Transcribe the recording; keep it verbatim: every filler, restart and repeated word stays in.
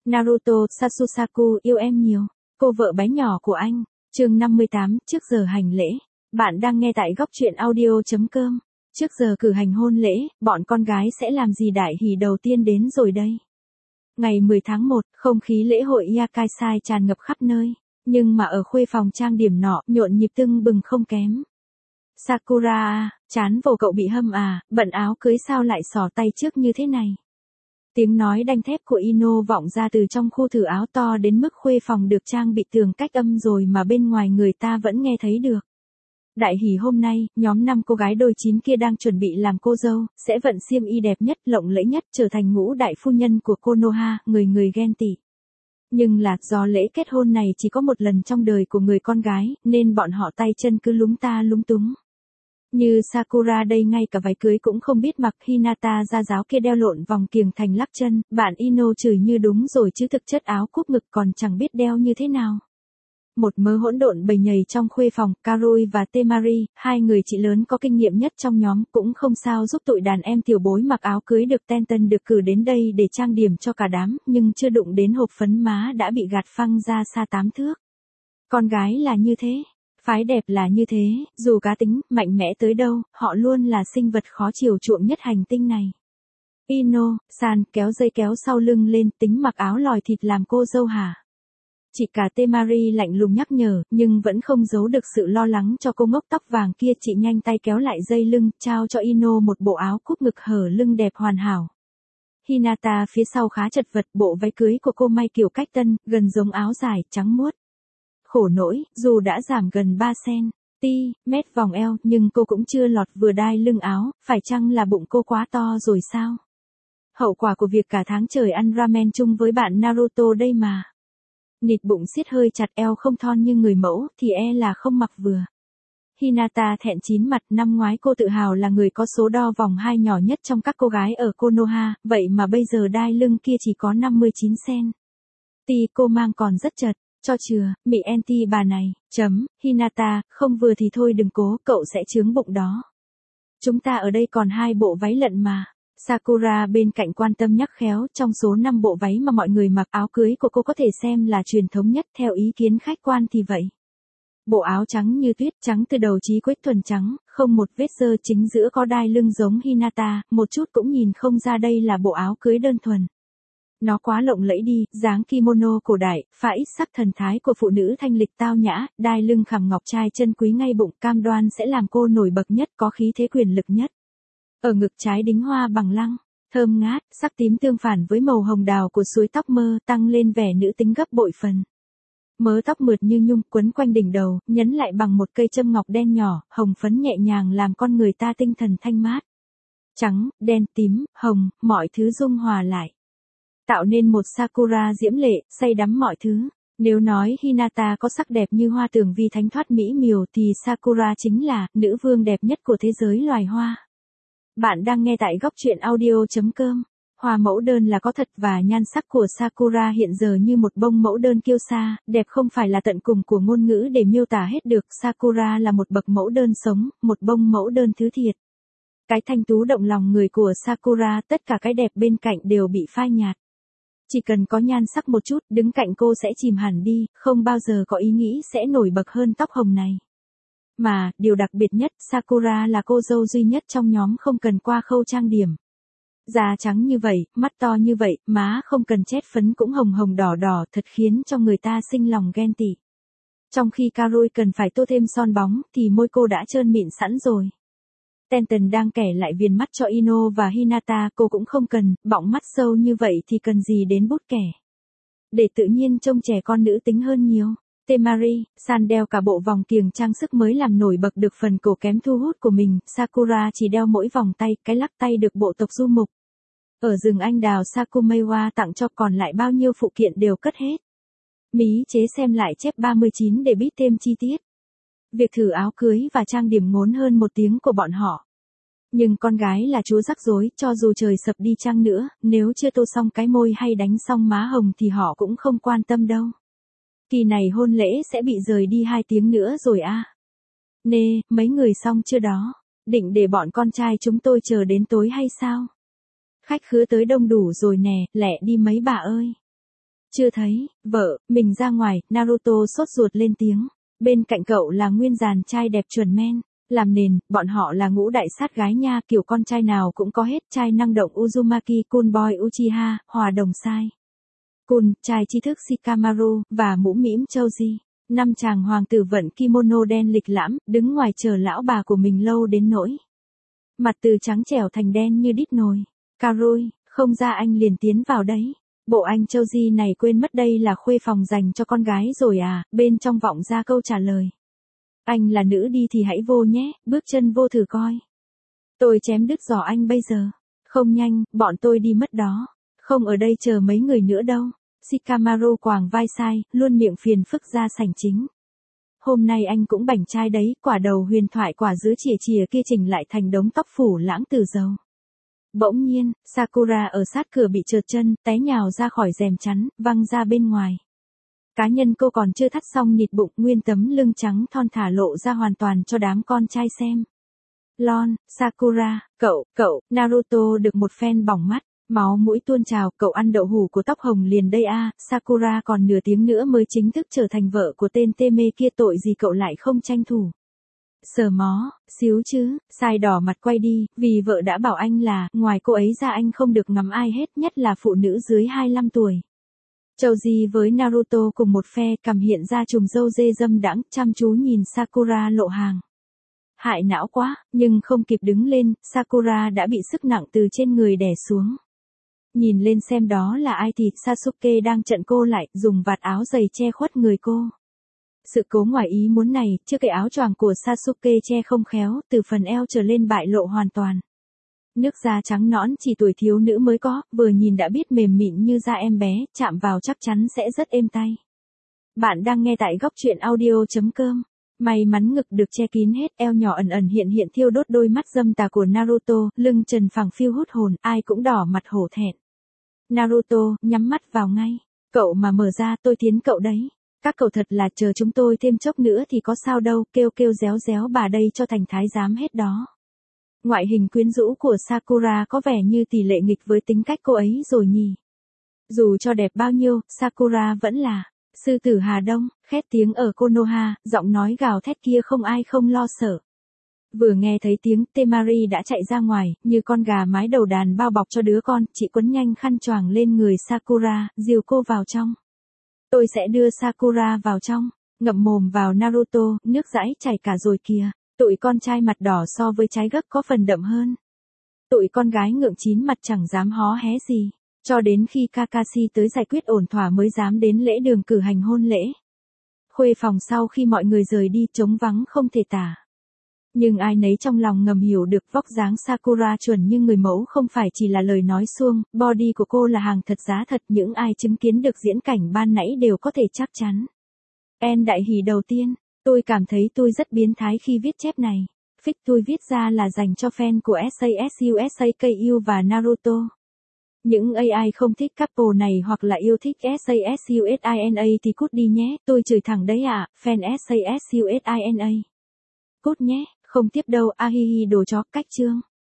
Naruto Sasusaku yêu em nhiều. Cô vợ bé nhỏ của anh. Chương năm mươi tám, trước giờ hành lễ. Bạn đang nghe tại góc truyện audio.com. Trước giờ cử hành hôn lễ, bọn con gái sẽ làm gì đại hỷ đầu tiên đến rồi đây. Ngày mười tháng một, không khí lễ hội Yakaisai tràn ngập khắp nơi. Nhưng mà ở khuê phòng trang điểm nọ, nhộn nhịp tưng bừng không kém. Sakura à, chán vồ cậu bị hâm à, bận áo cưới sao lại xỏ tay trước như thế này. Tiếng nói đanh thép của Ino vọng ra từ trong khu thử áo to đến mức khuê phòng được trang bị tường cách âm rồi mà bên ngoài người ta vẫn nghe thấy được. Đại hỷ hôm nay, nhóm năm cô gái đôi chín kia đang chuẩn bị làm cô dâu, sẽ vận xiêm y đẹp nhất, lộng lẫy nhất, trở thành ngũ đại phu nhân của Konoha, người người ghen tị. Nhưng là do lễ kết hôn này chỉ có một lần trong đời của người con gái, nên bọn họ tay chân cứ lúng ta lúng túng. Như Sakura đây ngay cả váy cưới cũng không biết mặc, Hinata ra giáo kia đeo lộn vòng kiềng thành lắc chân, bạn Ino chửi như đúng rồi chứ thực chất áo cúp ngực còn chẳng biết đeo như thế nào. Một mớ hỗn độn bầy nhầy trong khuê phòng, Karui và Temari, hai người chị lớn có kinh nghiệm nhất trong nhóm, cũng không sao giúp tụi đàn em tiểu bối mặc áo cưới được. Tenten được cử đến đây để trang điểm cho cả đám, nhưng chưa đụng đến hộp phấn má đã bị gạt phăng ra xa tám thước. Con gái là như thế. Phái đẹp là như thế, dù cá tính, mạnh mẽ tới đâu, họ luôn là sinh vật khó chiều chuộng nhất hành tinh này. Ino, San, kéo dây kéo sau lưng lên, tính mặc áo lòi thịt làm cô dâu hả? Chị cả Temari lạnh lùng nhắc nhở, nhưng vẫn không giấu được sự lo lắng cho cô ngốc tóc vàng kia. Chị nhanh tay kéo lại dây lưng, trao cho Ino một bộ áo cúp ngực hở lưng đẹp hoàn hảo. Hinata phía sau khá chật vật, bộ váy cưới của cô may kiểu cách tân, gần giống áo dài, trắng muốt. Khổ nỗi, dù đã giảm gần ba xăng-ti-mét vòng eo, nhưng cô cũng chưa lọt vừa đai lưng áo, phải chăng là bụng cô quá to rồi sao? Hậu quả của việc cả tháng trời ăn ramen chung với bạn Naruto đây mà. Nịt bụng siết hơi chặt, eo không thon như người mẫu, thì e là không mặc vừa. Hinata thẹn chín mặt, năm ngoái cô tự hào là người có số đo vòng hai nhỏ nhất trong các cô gái ở Konoha, vậy mà bây giờ đai lưng kia chỉ có năm mươi chín xăng-ti, cô mang còn rất chật. Cho chừa, mị anti bà này, chấm, Hinata, không vừa thì thôi đừng cố, cậu sẽ chướng bụng đó. Chúng ta ở đây còn hai bộ váy lận mà. Sakura bên cạnh quan tâm nhắc khéo, trong số năm bộ váy mà mọi người mặc, áo cưới của cô có thể xem là truyền thống nhất theo ý kiến khách quan thì vậy. Bộ áo trắng như tuyết, trắng từ đầu chí cuối, thuần trắng, không một vết dơ, chính giữa có đai lưng giống Hinata, một chút cũng nhìn không ra đây là bộ áo cưới đơn thuần. Nó quá lộng lẫy đi, dáng kimono cổ đại, pha ít sắc thần thái của phụ nữ thanh lịch tao nhã, đai lưng khảm ngọc trai chân quý ngay bụng, cam đoan sẽ làm cô nổi bật nhất, có khí thế quyền lực nhất. Ở ngực trái đính hoa bằng lăng, thơm ngát, sắc tím tương phản với màu hồng đào của suối tóc mơ, tăng lên vẻ nữ tính gấp bội phần. Mớ tóc mượt như nhung quấn quanh đỉnh đầu, nhấn lại bằng một cây châm ngọc đen nhỏ, hồng phấn nhẹ nhàng làm con người ta tinh thần thanh mát. Trắng, đen, tím, hồng, mọi thứ dung hòa lại. Tạo nên một Sakura diễm lệ, say đắm mọi thứ. Nếu nói Hinata có sắc đẹp như hoa tường vi thánh thoát mỹ miều thì Sakura chính là nữ vương đẹp nhất của thế giới loài hoa. Bạn đang nghe tại góc truyện audio.com. Hoa mẫu đơn là có thật và nhan sắc của Sakura hiện giờ như một bông mẫu đơn kiêu sa, đẹp không phải là tận cùng của ngôn ngữ để miêu tả hết được. Sakura là một bậc mẫu đơn sống, một bông mẫu đơn thứ thiệt. Cái thanh tú động lòng người của Sakura, tất cả cái đẹp bên cạnh đều bị phai nhạt. Chỉ cần có nhan sắc một chút, đứng cạnh cô sẽ chìm hẳn đi, không bao giờ có ý nghĩ sẽ nổi bật hơn tóc hồng này. Mà, điều đặc biệt nhất, Sakura là cô dâu duy nhất trong nhóm không cần qua khâu trang điểm. Da trắng như vậy, mắt to như vậy, má không cần chét phấn cũng hồng hồng đỏ đỏ, thật khiến cho người ta sinh lòng ghen tị. Trong khi Karui cần phải tô thêm son bóng, thì môi cô đã trơn mịn sẵn rồi. Tenten đang kẻ lại viền mắt cho Ino và Hinata, cô cũng không cần, bọng mắt sâu như vậy thì cần gì đến bút kẻ. Để tự nhiên trông trẻ con nữ tính hơn nhiều. Temari, San đeo cả bộ vòng kiềng trang sức mới làm nổi bật được phần cổ kém thu hút của mình, Sakura chỉ đeo mỗi vòng tay, cái lắc tay được bộ tộc du mục. Ở rừng anh đào Sakumewa tặng cho, còn lại bao nhiêu phụ kiện đều cất hết. Mí chế xem lại chép ba mươi chín để biết thêm chi tiết. Việc thử áo cưới và trang điểm ngốn hơn một tiếng của bọn họ. Nhưng con gái là chúa rắc rối, cho dù trời sập đi chăng nữa, nếu chưa tô xong cái môi hay đánh xong má hồng thì họ cũng không quan tâm đâu. Kỳ này hôn lễ sẽ bị rời đi hai tiếng nữa rồi à. Nê, mấy người xong chưa đó? Định để bọn con trai chúng tôi chờ đến tối hay sao? Khách khứa tới đông đủ rồi nè, lẹ đi mấy bà ơi. Chưa thấy, vợ, mình ra ngoài, Naruto sốt ruột lên tiếng. Bên cạnh cậu là nguyên dàn trai đẹp chuẩn men. Làm nền, bọn họ là ngũ đại sát gái nha, kiểu con trai nào cũng có hết, trai năng động Uzumaki, cool boy Uchiha, hòa đồng sai. Cool, trai tri thức Shikamaru, và mũ mĩm Choji. Năm chàng hoàng tử vận kimono đen lịch lãm, đứng ngoài chờ lão bà của mình lâu đến nỗi. Mặt từ trắng trẻo thành đen như đít nồi. Karui, không ra anh liền tiến vào đấy. Bộ anh Choji này quên mất đây là khuê phòng dành cho con gái rồi à, bên trong vọng ra câu trả lời. Anh là nữ đi thì hãy vô nhé, bước chân vô thử coi. Tôi chém đứt giò anh bây giờ. Không nhanh, bọn tôi đi mất đó. Không ở đây chờ mấy người nữa đâu. Shikamaru quàng vai sai, luôn miệng phiền phức ra sảnh chính. Hôm nay anh cũng bảnh trai đấy, quả đầu huyền thoại quả dứa chìa chìa kia chỉnh lại thành đống tóc phủ lãng từ dầu. Bỗng nhiên, Sakura ở sát cửa bị trượt chân, té nhào ra khỏi rèm chắn, văng ra bên ngoài. Cá nhân cô còn chưa thắt xong nhịt bụng, nguyên tấm lưng trắng thon thả lộ ra hoàn toàn cho đám con trai xem. Lon, Sakura, cậu, cậu, Naruto được một phen bỏng mắt, máu mũi tuôn trào, cậu ăn đậu hủ của tóc hồng liền đây a, Sakura còn nửa tiếng nữa mới chính thức trở thành vợ của tên tê mê kia, tội gì cậu lại không tranh thủ. Sờ mó, xíu chứ, sai đỏ mặt quay đi, vì vợ đã bảo anh là, ngoài cô ấy ra anh không được ngắm ai hết, nhất là phụ nữ dưới hai mươi lăm tuổi. Choji với Naruto cùng một phe, cằm hiện ra chùm râu dê dâm đãng, chăm chú nhìn Sakura lộ hàng. Hại não quá, nhưng không kịp đứng lên, Sakura đã bị sức nặng từ trên người đè xuống. Nhìn lên xem đó là ai thì Sasuke đang chặn cô lại, dùng vạt áo dày che khuất người cô. Sự cố ngoài ý muốn này, chiếc cái áo choàng của Sasuke che không khéo, từ phần eo trở lên bại lộ hoàn toàn. Nước da trắng nõn chỉ tuổi thiếu nữ mới có, vừa nhìn đã biết mềm mịn như da em bé, chạm vào chắc chắn sẽ rất êm tay. Bạn đang nghe tại góc truyện audio chấm com. May mắn ngực được che kín hết, eo nhỏ ẩn ẩn hiện hiện thiêu đốt đôi mắt dâm tà của Naruto, lưng trần phẳng phiu hút hồn, ai cũng đỏ mặt hổ thẹn. Naruto, nhắm mắt vào ngay. Cậu mà mở ra tôi tiến cậu đấy. Các cậu thật là chờ chúng tôi thêm chốc nữa thì có sao đâu, kêu kêu réo réo bà đây cho thành thái giám hết đó. Ngoại hình quyến rũ của Sakura có vẻ như tỷ lệ nghịch với tính cách cô ấy rồi nhỉ. Dù cho đẹp bao nhiêu, Sakura vẫn là sư tử Hà Đông, khét tiếng ở Konoha, giọng nói gào thét kia không ai không lo sợ. Vừa nghe thấy tiếng, Temari đã chạy ra ngoài, như con gà mái đầu đàn bao bọc cho đứa con, chị quấn nhanh khăn choàng lên người Sakura, dìu cô vào trong. Tôi sẽ đưa Sakura vào trong, ngậm mồm vào Naruto, nước dãi chảy cả rồi kìa. Tụi con trai mặt đỏ so với trái gấc có phần đậm hơn. Tụi con gái ngượng chín mặt chẳng dám hó hé gì. Cho đến khi Kakashi tới giải quyết ổn thỏa mới dám đến lễ đường cử hành hôn lễ. Khuê phòng sau khi mọi người rời đi trống vắng không thể tả. Nhưng ai nấy trong lòng ngầm hiểu được vóc dáng Sakura chuẩn như người mẫu không phải chỉ là lời nói suông, body của cô là hàng thật giá thật, những ai chứng kiến được diễn cảnh ban nãy đều có thể chắc chắn. En đại hỉ đầu tiên, tôi cảm thấy tôi rất biến thái khi viết chép này. Fic tôi viết ra là dành cho fan của Sasu Saku và Naruto. Những a i không thích couple này hoặc là yêu thích Sasu Sina thì cút đi nhé, tôi chửi thẳng đấy ạ, à, fan Sasu Sina. Cút nhé, không tiếp đâu, ahihi đồ chó, cách chương.